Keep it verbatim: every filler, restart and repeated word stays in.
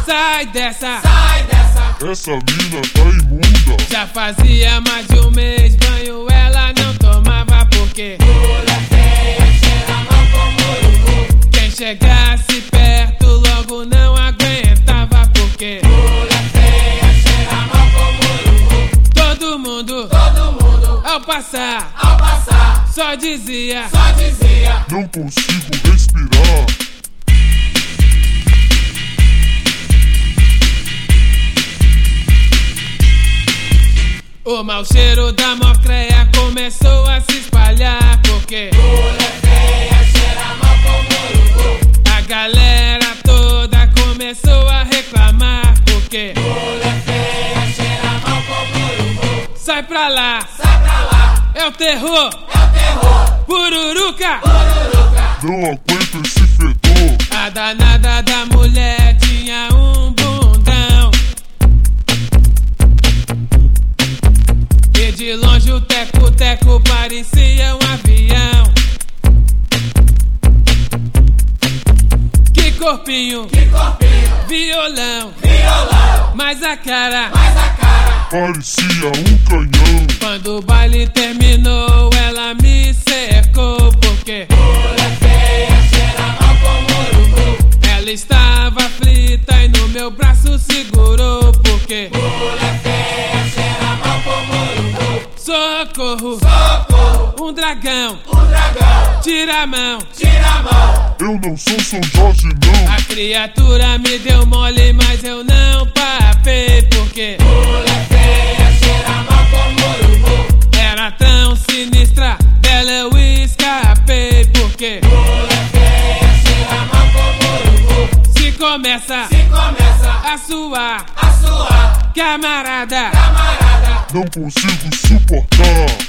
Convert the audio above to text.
Sai dessa, sai dessa. Essa mina tá imunda. Já fazia mais de um mês banho, ela não tomava porque Mulher feia, cheira mal como urubu. quem chegasse perto logo não aguentava porque Mulher feia, cheira mal como urubu. todo mundo, Todo mundo, ao passar, ao passar, só dizia só dizia: Não consigo respirar. o mau cheiro da mocreia começou a se espalhar porque Mulher feia, cheira mal como urubu. a galera toda começou a reclamar porque Mulher feia, cheira mal como urubu. sai pra lá, Sai pra lá, é o terror, é o terror. pururuca. Pururuca, Não aguento esse fedor. A danada da mulher tinha um bundão e de longe o teco-teco parecia um avião. Que corpinho, que corpinho, violão, violão, mas a cara. mas a cara. Parecia um canhão. Quando o baile terminou, ela me cercou porque Mulher feia, cheira mal como urubu. ela estava aflita e no meu braço segurou porque Mulher feia, cheira mal como urubu. socorro, Socorro, um dragão, um dragão, tira a mão. tira a mão. Eu não sou São Jorge, não. A criatura me deu mole, mas eu não papei porque Mulher feia, cheira mal como urubu. era tão sinistra, dela eu escapei porque Mulher feia, cheira mal como urubu. se começa Se começa a suar, a suar, camarada, camarada, Não consigo suportar.